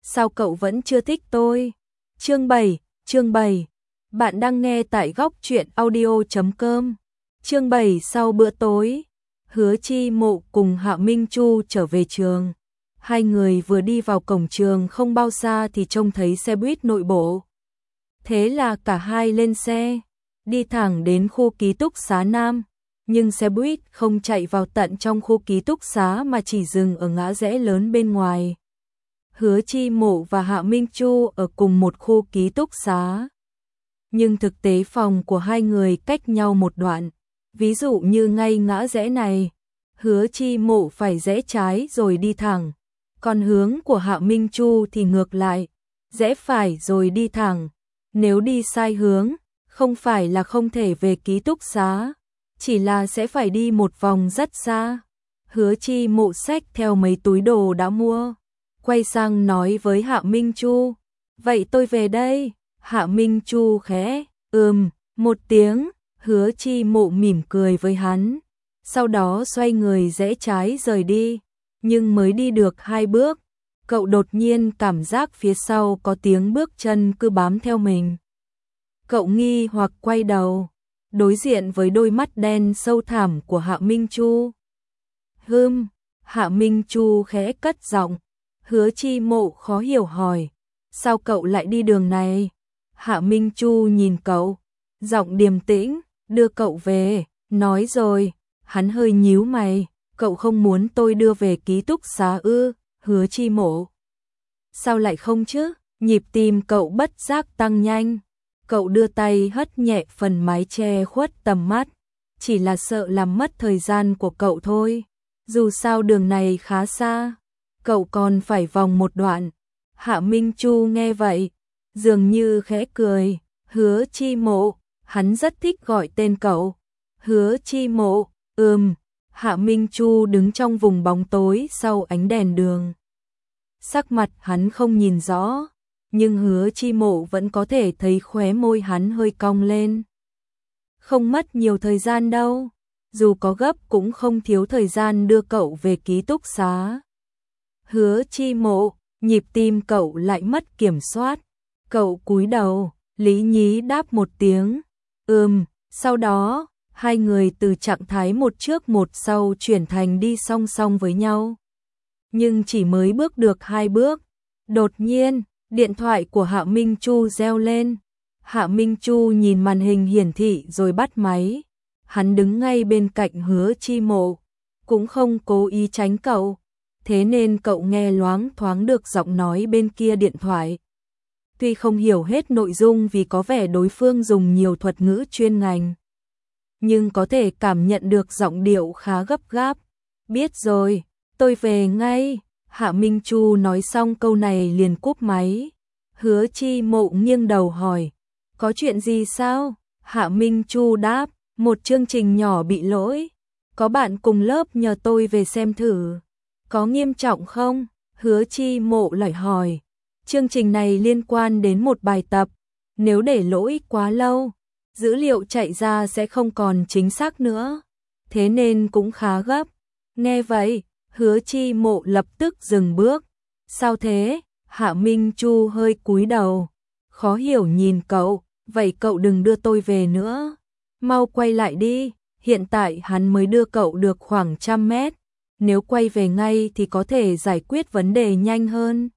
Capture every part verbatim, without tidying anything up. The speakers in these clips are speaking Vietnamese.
sao cậu vẫn chưa thích tôi? Chương bảy, chương bảy. Bạn đang nghe tại góc truyện audio chấm com. Chương bảy sau bữa tối. Hứa Chi Mộ cùng Hạ Minh Chu trở về trường. Hai người vừa đi vào cổng trường không bao xa thì trông thấy xe buýt nội bộ. Thế là cả hai lên xe, đi thẳng đến khu ký túc xá Nam. Nhưng xe buýt không chạy vào tận trong khu ký túc xá mà chỉ dừng ở ngã rẽ lớn bên ngoài. Hứa Chi Mộ và Hạ Minh Chu ở cùng một khu ký túc xá. Nhưng thực tế phòng của hai người cách nhau một đoạn. Ví dụ như ngay ngã rẽ này, Hứa Chi Mộ phải rẽ trái rồi đi thẳng. Còn hướng của Hạ Minh Chu thì ngược lại, rẽ phải rồi đi thẳng. Nếu đi sai hướng, không phải là không thể về ký túc xá, chỉ là sẽ phải đi một vòng rất xa. Hứa Chi Mộ xách theo mấy túi đồ đã mua, quay sang nói với Hạ Minh Chu, vậy tôi về đây. Hạ Minh Chu khẽ, ừm, một tiếng. Hứa Chi Mộ mỉm cười với hắn, sau đó xoay người rẽ trái rời đi. Nhưng mới đi được hai bước, cậu đột nhiên cảm giác phía sau có tiếng bước chân cứ bám theo mình. Cậu nghi hoặc quay đầu, đối diện với đôi mắt đen sâu thẳm của Hạ Minh Chu. Hừm, Hạ Minh Chu khẽ cất giọng. Hứa Chi Mộ khó hiểu hỏi, sao cậu lại đi đường này? Hạ Minh Chu nhìn cậu, giọng điềm tĩnh, đưa cậu về. Nói rồi, hắn hơi nhíu mày, cậu không muốn tôi đưa về ký túc xá ư? Hứa Chi Mộ, sao lại không chứ? Nhịp tim cậu bất giác tăng nhanh. Cậu đưa tay hất nhẹ phần mái che khuất tầm mắt, chỉ là sợ làm mất thời gian của cậu thôi. Dù sao đường này khá xa, cậu còn phải vòng một đoạn. Hạ Minh Chu nghe vậy, dường như khẽ cười. Hứa Chi Mộ, hắn rất thích gọi tên cậu. Hứa Chi Mộ, ừm. Hạ Minh Chu đứng trong vùng bóng tối sau ánh đèn đường. Sắc mặt hắn không nhìn rõ, nhưng Hứa Chi Mộ vẫn có thể thấy khóe môi hắn hơi cong lên. Không mất nhiều thời gian đâu, dù có gấp cũng không thiếu thời gian đưa cậu về ký túc xá. Hứa Chi Mộ, nhịp tim cậu lại mất kiểm soát. Cậu cúi đầu, lý nhí đáp một tiếng, ừm. Sau đó, hai người từ trạng thái một trước một sau chuyển thành đi song song với nhau. Nhưng chỉ mới bước được hai bước, đột nhiên, điện thoại của Hạ Minh Chu reo lên. Hạ Minh Chu nhìn màn hình hiển thị rồi bắt máy. Hắn đứng ngay bên cạnh Hứa Chi Mộ, cũng không cố ý tránh cậu, thế nên cậu nghe loáng thoáng được giọng nói bên kia điện thoại. Tuy không hiểu hết nội dung vì có vẻ đối phương dùng nhiều thuật ngữ chuyên ngành, nhưng có thể cảm nhận được giọng điệu khá gấp gáp. Biết rồi, tôi về ngay. Hạ Minh Chu nói xong câu này liền cúp máy. Hứa Chi Mộ nghiêng đầu hỏi, có chuyện gì sao? Hạ Minh Chu đáp, một chương trình nhỏ bị lỗi, có bạn cùng lớp nhờ tôi về xem thử. Có nghiêm trọng không? Hứa Chi Mộ lại hỏi, chương trình này liên quan đến một bài tập, nếu để lỗi quá lâu, dữ liệu chạy ra sẽ không còn chính xác nữa, thế nên cũng khá gấp. Nghe vậy, Hứa Chi Mộ lập tức dừng bước. Sao thế? Hạ Minh Chu hơi cúi đầu, khó hiểu nhìn cậu, vậy cậu đừng đưa tôi về nữa, mau quay lại đi. Hiện tại hắn mới đưa cậu được khoảng trăm mét, nếu quay về ngay thì có thể giải quyết vấn đề nhanh hơn.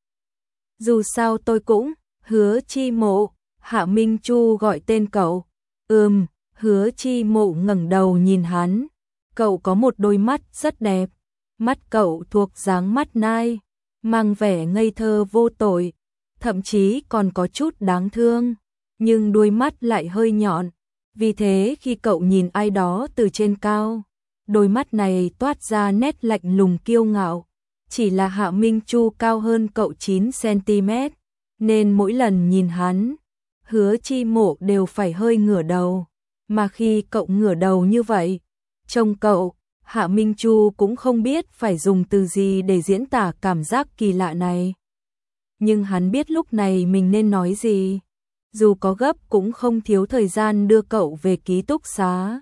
Dù sao tôi cũng, Hứa Chi Mộ. Hạ Minh Chu gọi tên cậu. Ừm. Hứa Chi Mộ ngẩng đầu nhìn hắn. Cậu có một đôi mắt rất đẹp. Mắt cậu thuộc dáng mắt nai, mang vẻ ngây thơ vô tội, thậm chí còn có chút đáng thương, nhưng đôi mắt lại hơi nhọn. Vì thế khi cậu nhìn ai đó từ trên cao, đôi mắt này toát ra nét lạnh lùng kiêu ngạo. Chỉ là Hạ Minh Chu cao hơn cậu chín xăng ti mét, nên mỗi lần nhìn hắn, Hứa Chi Mộ đều phải hơi ngửa đầu. Mà khi cậu ngửa đầu như vậy, trông cậu, Hạ Minh Chu cũng không biết phải dùng từ gì để diễn tả cảm giác kỳ lạ này. Nhưng hắn biết lúc này mình nên nói gì. Dù có gấp cũng không thiếu thời gian đưa cậu về ký túc xá.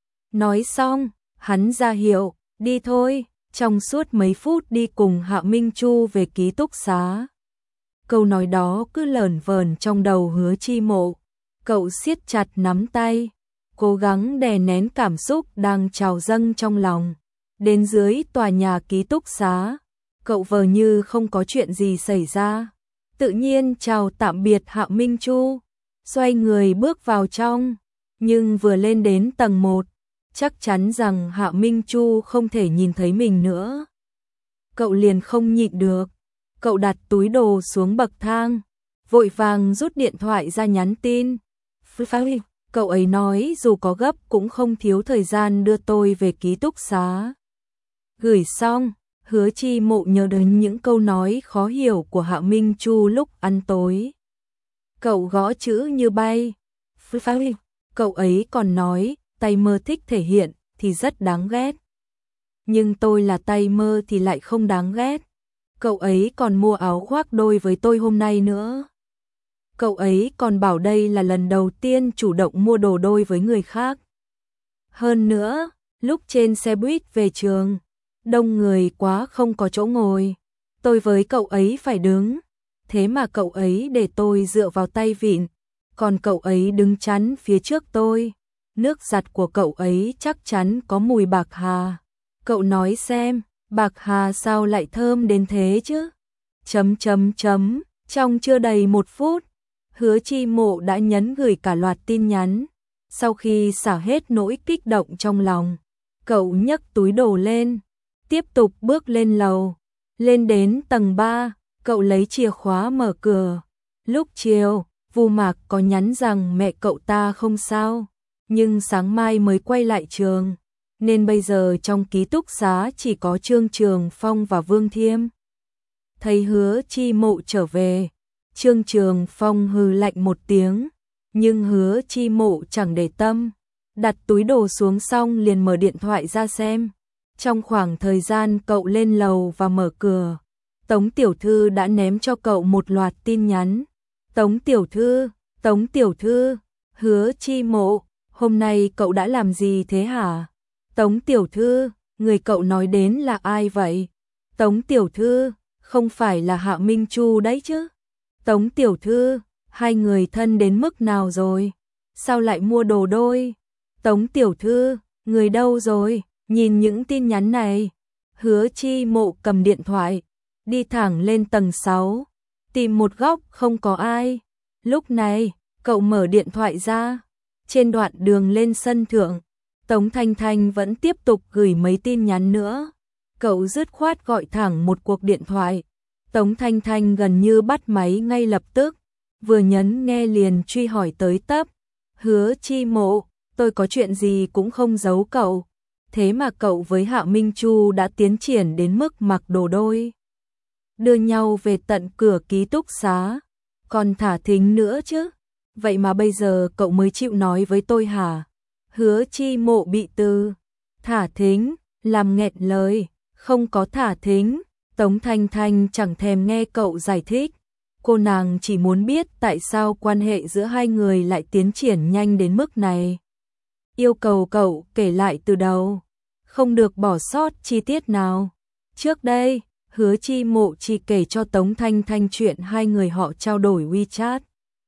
Nói xong, hắn ra hiệu, đi thôi. Trong suốt mấy phút đi cùng Hạ Minh Chu về ký túc xá, câu nói đó cứ lởn vởn trong đầu Hứa Chi Mộ. Cậu siết chặt nắm tay, cố gắng đè nén cảm xúc đang trào dâng trong lòng. Đến dưới tòa nhà ký túc xá, cậu vờ như không có chuyện gì xảy ra, tự nhiên chào tạm biệt Hạ Minh Chu, xoay người bước vào trong, nhưng vừa lên đến tầng một, chắc chắn rằng Hạ Minh Chu không thể nhìn thấy mình nữa. Cậu liền không nhịn được, cậu đặt túi đồ xuống bậc thang, vội vàng rút điện thoại ra nhắn tin. Cậu ấy nói dù có gấp cũng không thiếu thời gian đưa tôi về ký túc xá. Gửi xong, Hứa Chi Mộ nhớ đến những câu nói khó hiểu của Hạ Minh Chu lúc ăn tối. Cậu gõ chữ như bay. Cậu ấy còn nói, tay mơ thích thể hiện thì rất đáng ghét. Nhưng tôi là tay mơ thì lại không đáng ghét. Cậu ấy còn mua áo khoác đôi với tôi hôm nay nữa. Cậu ấy còn bảo đây là lần đầu tiên chủ động mua đồ đôi với người khác. Hơn nữa, lúc trên xe buýt về trường, đông người quá không có chỗ ngồi. Tôi với cậu ấy phải đứng. Thế mà cậu ấy để tôi dựa vào tay vịn. Còn cậu ấy đứng chắn phía trước tôi. Nước giặt của cậu ấy chắc chắn có mùi bạc hà. Cậu nói xem, bạc hà sao lại thơm đến thế chứ? Chấm chấm chấm, trong chưa đầy một phút, Hứa Chi Mộ đã nhấn gửi cả loạt tin nhắn. Sau khi xả hết nỗi kích động trong lòng, cậu nhấc túi đồ lên, tiếp tục bước lên lầu. Lên đến tầng ba, cậu lấy chìa khóa mở cửa. Lúc chiều, Vu Mạc có nhắn rằng mẹ cậu ta không sao, nhưng sáng mai mới quay lại trường, nên bây giờ trong ký túc xá chỉ có Trương Trường Phong và Vương Thiêm. Thấy Hứa Chi Mộ trở về, Trương Trường Phong hừ lạnh một tiếng, nhưng Hứa Chi Mộ chẳng để tâm, đặt túi đồ xuống xong liền mở điện thoại ra xem. Trong khoảng thời gian cậu lên lầu và mở cửa, Tống Tiểu Thư đã ném cho cậu một loạt tin nhắn. Tống Tiểu Thư, Tống Tiểu Thư, Hứa Chi Mộ, hôm nay cậu đã làm gì thế hả? Tống Tiểu Thư, người cậu nói đến là ai vậy? Tống Tiểu Thư, không phải là Hạ Minh Chu đấy chứ? Tống Tiểu Thư, hai người thân đến mức nào rồi? Sao lại mua đồ đôi? Tống Tiểu Thư, người đâu rồi? Nhìn những tin nhắn này. Hứa Chi Mộ cầm điện thoại, đi thẳng lên tầng sáu, tìm một góc không có ai. Lúc này, cậu mở điện thoại ra. Trên đoạn đường lên sân thượng, Tống Thanh Thanh vẫn tiếp tục gửi mấy tin nhắn nữa. Cậu dứt khoát gọi thẳng một cuộc điện thoại. Tống Thanh Thanh gần như bắt máy ngay lập tức, vừa nhấn nghe liền truy hỏi tới tấp. Hứa Chi Mộ, tôi có chuyện gì cũng không giấu cậu. Thế mà cậu với Hạ Minh Chu đã tiến triển đến mức mặc đồ đôi, đưa nhau về tận cửa ký túc xá, còn thả thính nữa chứ. Vậy mà bây giờ cậu mới chịu nói với tôi hả? Hứa Chi Mộ bị từ thả thính làm nghẹn lời. Không có thả thính. Tống Thanh Thanh chẳng thèm nghe cậu giải thích. Cô nàng chỉ muốn biết tại sao quan hệ giữa hai người lại tiến triển nhanh đến mức này. Yêu cầu cậu kể lại từ đầu, không được bỏ sót chi tiết nào. Trước đây, Hứa Chi Mộ chỉ kể cho Tống Thanh Thanh chuyện hai người họ trao đổi WeChat.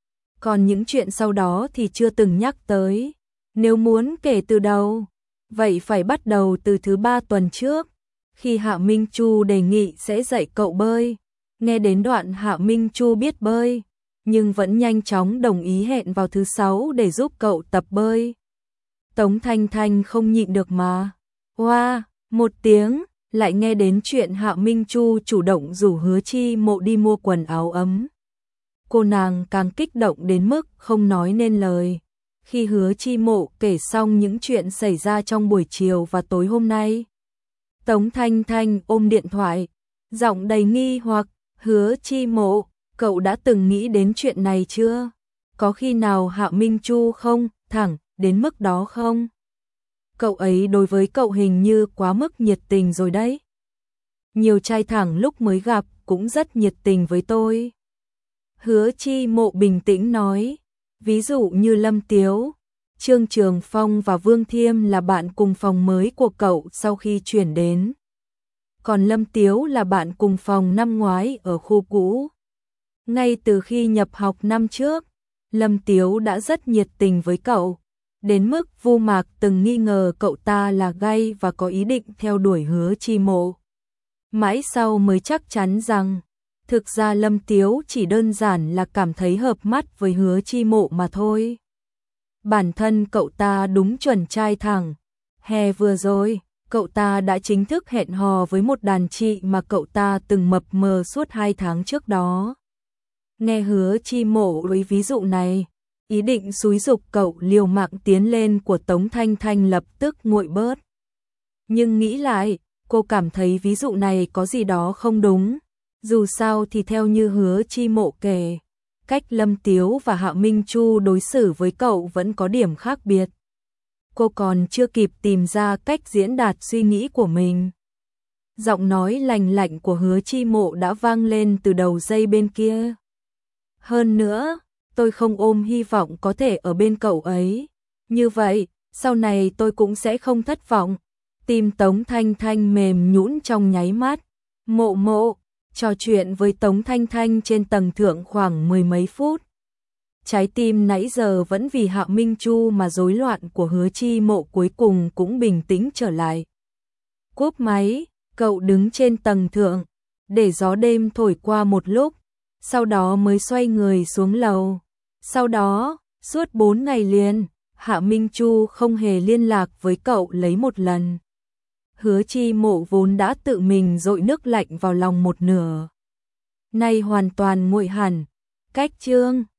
Còn những chuyện sau đó thì chưa từng nhắc tới. Nếu muốn kể từ đầu, vậy phải bắt đầu từ thứ ba tuần trước, khi Hạ Minh Chu đề nghị sẽ dạy cậu bơi. Nghe đến đoạn Hạ Minh Chu biết bơi, nhưng vẫn nhanh chóng đồng ý hẹn vào thứ sáu để giúp cậu tập bơi. Tống Thanh Thanh không nhịn được mà. Wow, một tiếng, lại nghe đến chuyện Hạ Minh Chu chủ động rủ Hứa Chi Mộ đi mua quần áo ấm. Cô nàng càng kích động đến mức không nói nên lời. Khi Hứa Chi Mộ kể xong những chuyện xảy ra trong buổi chiều và tối hôm nay, Tống Thanh Thanh ôm điện thoại, giọng đầy nghi hoặc. Hứa Chi Mộ, cậu đã từng nghĩ đến chuyện này chưa? Có khi nào Hạ Minh Chu không thẳng đến mức đó không? Cậu ấy đối với cậu hình như quá mức nhiệt tình rồi đấy. Nhiều trai thẳng lúc mới gặp cũng rất nhiệt tình với tôi. Hứa Chi Mộ bình tĩnh nói, ví dụ như Lâm Tiếu, Trương Trường Phong và Vương Thiêm là bạn cùng phòng mới của cậu sau khi chuyển đến. Còn Lâm Tiếu là bạn cùng phòng năm ngoái ở khu cũ. Ngay từ khi nhập học năm trước, Lâm Tiếu đã rất nhiệt tình với cậu, đến mức Vu Mạc từng nghi ngờ cậu ta là gay và có ý định theo đuổi Hứa Chi Mộ. Mãi sau mới chắc chắn rằng, thực ra Lâm Tiếu chỉ đơn giản là cảm thấy hợp mắt với Hứa Chi Mộ mà thôi. Bản thân cậu ta đúng chuẩn trai thẳng. Hè vừa rồi, cậu ta đã chính thức hẹn hò với một đàn chị mà cậu ta từng mập mờ suốt hai tháng trước đó. Nghe Hứa Chi Mộ với ví dụ này, ý định xúi giục cậu liều mạng tiến lên của Tống Thanh Thanh lập tức nguội bớt. Nhưng nghĩ lại, cô cảm thấy ví dụ này có gì đó không đúng. Dù sao thì theo như Hứa Chi Mộ kể, cách Lâm Tiếu và Hạ Minh Chu đối xử với cậu vẫn có điểm khác biệt. Cô còn chưa kịp tìm ra cách diễn đạt suy nghĩ của mình. Giọng nói lành lạnh của Hứa Chi Mộ đã vang lên từ đầu dây bên kia. Hơn nữa, tôi không ôm hy vọng có thể ở bên cậu ấy. Như vậy, sau này tôi cũng sẽ không thất vọng. Tim Tống Thanh Thanh mềm nhũn trong nháy mắt. Mộ Mộ trò chuyện với Tống Thanh Thanh trên tầng thượng khoảng mười mấy phút. Trái tim nãy giờ vẫn vì Hạ Minh Chu mà rối loạn của Hứa Chi Mộ cuối cùng cũng bình tĩnh trở lại. Cúp máy, cậu đứng trên tầng thượng, để gió đêm thổi qua một lúc, sau đó mới xoay người xuống lầu. Sau đó, suốt bốn ngày liền, Hạ Minh Chu không hề liên lạc với cậu lấy một lần. Hứa Chi Mộ vốn đã tự mình dội nước lạnh vào lòng một nửa, nay hoàn toàn nguội hẳn. Cách chương